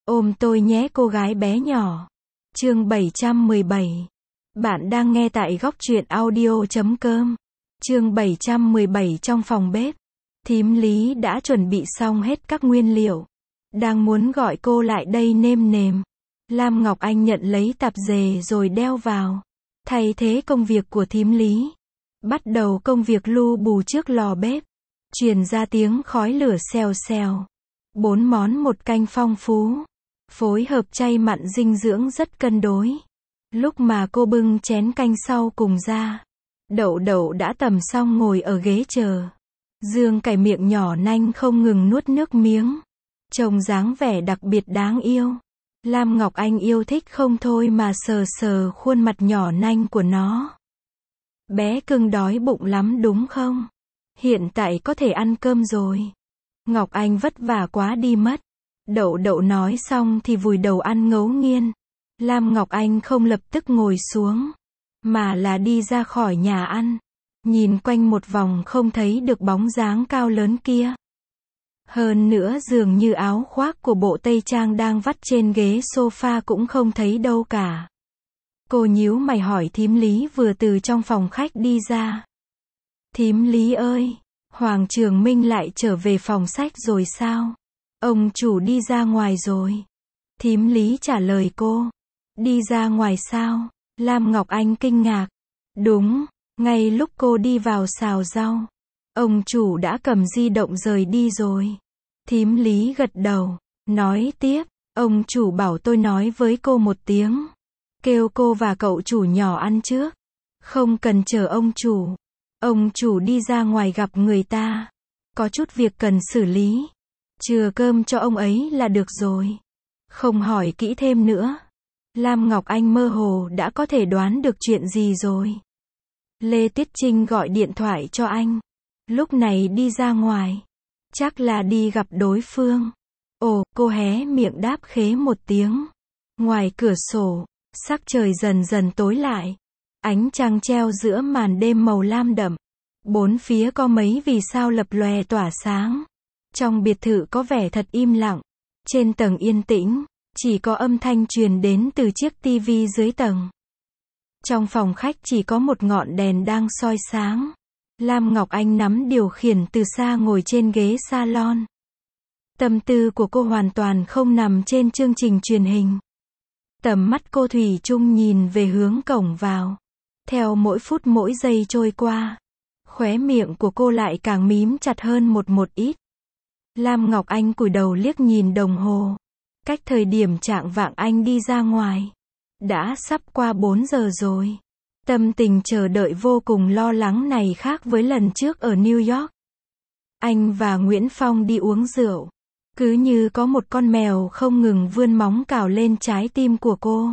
Ôm tôi nhé cô gái bé nhỏ. Chương 717. Bạn đang nghe tại góc truyện audio.com. Chương 717 trong phòng bếp. Thím Lý đã chuẩn bị xong hết các nguyên liệu. Đang muốn gọi cô lại đây nêm nếm. Lam Ngọc Anh nhận lấy tạp dề rồi đeo vào. Thay thế công việc của thím Lý. Bắt đầu công việc lu bù trước lò bếp. Truyền ra tiếng khói lửa xèo xèo. 4 món một canh phong phú. Phối hợp chay mặn dinh dưỡng rất cân đối. Lúc mà cô bưng chén canh sau cùng ra, Đậu Đậu đã tầm xong ngồi ở ghế chờ. Dương cải miệng nhỏ nanh không ngừng nuốt nước miếng. Trông dáng vẻ đặc biệt đáng yêu. Lam Ngọc Anh yêu thích không thôi mà sờ sờ khuôn mặt nhỏ nanh của nó. Bé cưng đói bụng lắm đúng không? Hiện tại có thể ăn cơm rồi. Ngọc Anh vất vả quá đi mất. Đậu Đậu nói xong thì vùi đầu ăn ngấu nghiến. Lam Ngọc Anh không lập tức ngồi xuống, mà là đi ra khỏi nhà ăn. Nhìn quanh một vòng không thấy được bóng dáng cao lớn kia. Hơn nữa dường như áo khoác của bộ tây trang đang vắt trên ghế sofa cũng không thấy đâu cả. Cô nhíu mày hỏi thím Lý vừa từ trong phòng khách đi ra. Thím Lý ơi, Hoàng Trường Minh lại trở về phòng sách rồi sao? Ông chủ đi ra ngoài rồi. Thím Lý trả lời cô. Đi ra ngoài sao? Lam Ngọc Anh kinh ngạc. Đúng, ngay lúc cô đi vào xào rau, ông chủ đã cầm di động rời đi rồi. Thím Lý gật đầu, nói tiếp, ông chủ bảo tôi nói với cô một tiếng. Kêu cô và cậu chủ nhỏ ăn trước. Không cần chờ ông chủ. Ông chủ đi ra ngoài gặp người ta. Có chút việc cần xử lý. Chừa cơm cho ông ấy là được rồi. Không hỏi kỹ thêm nữa. Lam Ngọc Anh mơ hồ đã có thể đoán được chuyện gì rồi. Lê Tiết Trinh gọi điện thoại cho anh. Lúc này đi ra ngoài. Chắc là đi gặp đối phương. Ồ, cô hé miệng đáp khế một tiếng. Ngoài cửa sổ, sắc trời dần dần tối lại. Ánh trăng treo giữa màn đêm màu lam đậm. Bốn phía có mấy vì sao lập lòe tỏa sáng. Trong biệt thự có vẻ thật im lặng. Trên tầng yên tĩnh, chỉ có âm thanh truyền đến từ chiếc tivi dưới tầng. Trong phòng khách chỉ có một ngọn đèn đang soi sáng. Lam Ngọc Anh nắm điều khiển từ xa ngồi trên ghế salon. Tâm tư của cô hoàn toàn không nằm trên chương trình truyền hình. Tầm mắt cô thủy chung nhìn về hướng cổng vào. Theo mỗi phút mỗi giây trôi qua, khóe miệng của cô lại càng mím chặt hơn một ít. Lam Ngọc Anh cúi đầu liếc nhìn đồng hồ. Cách thời điểm chạng vạng anh đi ra ngoài, đã sắp qua 4 giờ rồi. Tâm tình chờ đợi vô cùng lo lắng này khác với lần trước ở New York. Anh và Nguyễn Phong đi uống rượu. Cứ như có một con mèo không ngừng vươn móng cào lên trái tim của cô.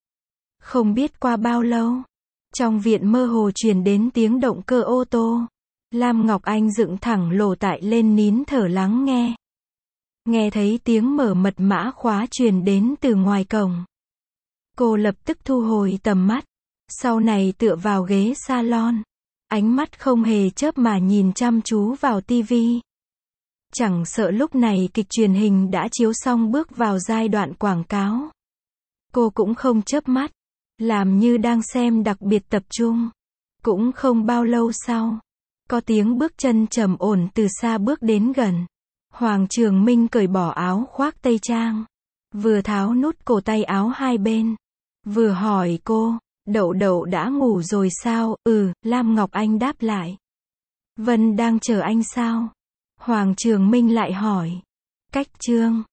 Không biết qua bao lâu, trong viện mơ hồ truyền đến tiếng động cơ ô tô. Lam Ngọc Anh dựng thẳng lỗ tai lên nín thở lắng nghe. Nghe thấy tiếng mở mật mã khóa truyền đến từ ngoài cổng. Cô lập tức thu hồi tầm mắt. Sau này tựa vào ghế salon. Ánh mắt không hề chớp mà nhìn chăm chú vào tivi. Chẳng sợ lúc này kịch truyền hình đã chiếu xong bước vào giai đoạn quảng cáo. Cô cũng không chớp mắt. Làm như đang xem đặc biệt tập trung. Cũng không bao lâu sau, có tiếng bước chân trầm ổn từ xa bước đến gần. Hoàng Trường Minh cởi bỏ áo khoác tây trang. Vừa tháo nút cổ tay áo hai bên. Vừa hỏi cô, Đậu Đậu đã ngủ rồi sao? Lam Ngọc Anh đáp lại. Vân đang chờ anh sao? Hoàng Trường Minh lại hỏi. Cách Trương.